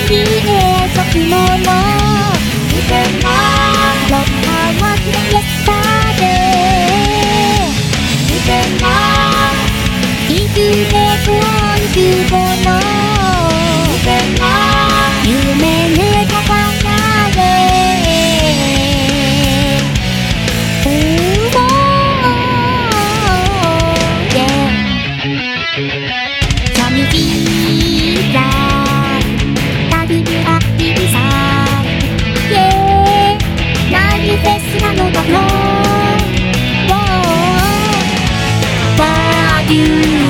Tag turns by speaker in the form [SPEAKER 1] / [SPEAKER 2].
[SPEAKER 1] にへそくもの自然なロッカーはイエスターデー自然ないつでこんすもの自然な夢にかなれ寂しさ旅にあってさ何フェスなのだろう What do you